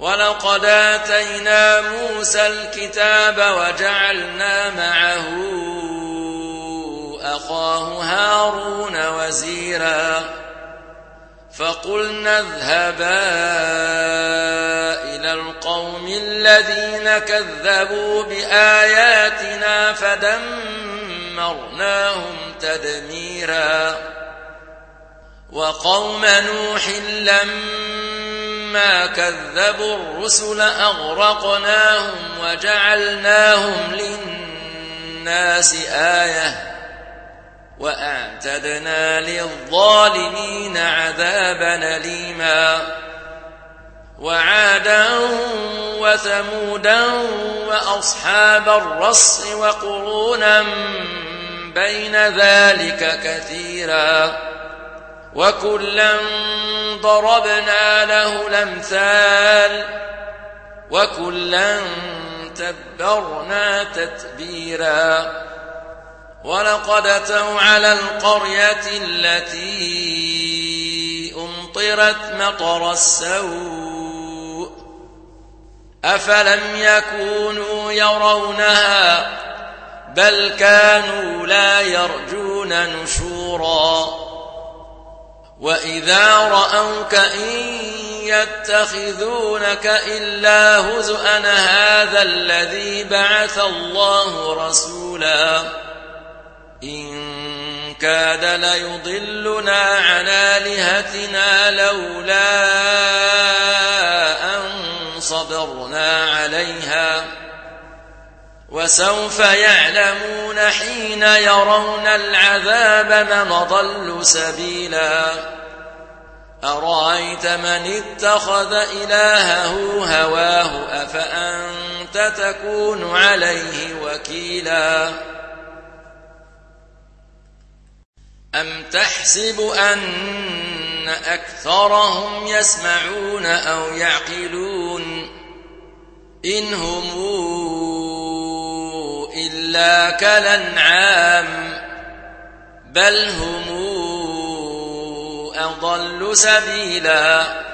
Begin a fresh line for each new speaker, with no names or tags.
ولقد آتينا موسى الكتاب وجعلنا معه أخاه هارون وزيرا فقلنا اذهبا إلى القوم الذين كذبوا بآياتنا فدمرناهم تدميرا وقوم نوح لما كذبوا الرسل أغرقناهم وجعلناهم للناس آية وأعتدنا للظالمين عذابا أليما وعادا وثمودا وأصحاب الرس وقرونا بين ذلك كثيرا وكلا ضربنا له الأمثال وكلا تبرنا تتبيرا ولقد أتوا على القرية التي أمطرت مطر السوء أفلم يكونوا يرونها بل كانوا لا يرجون نشورا وإذا رأوك إن يتخذونك إلا هزؤا هذا الذي بعث الله رسولا إن كاد ليضلنا عن آلهتنا لولا أن صبرنا عليها وسوف يعلمون حين يرون العذاب من ضل سبيلا أرأيت من اتخذ إلهه هواه أفأنت تكون عليه وكيلا أم تحسب أن أكثرهم يسمعون أو يعقلون إن هم إلا كالأنعام بل هم أضل سبيلا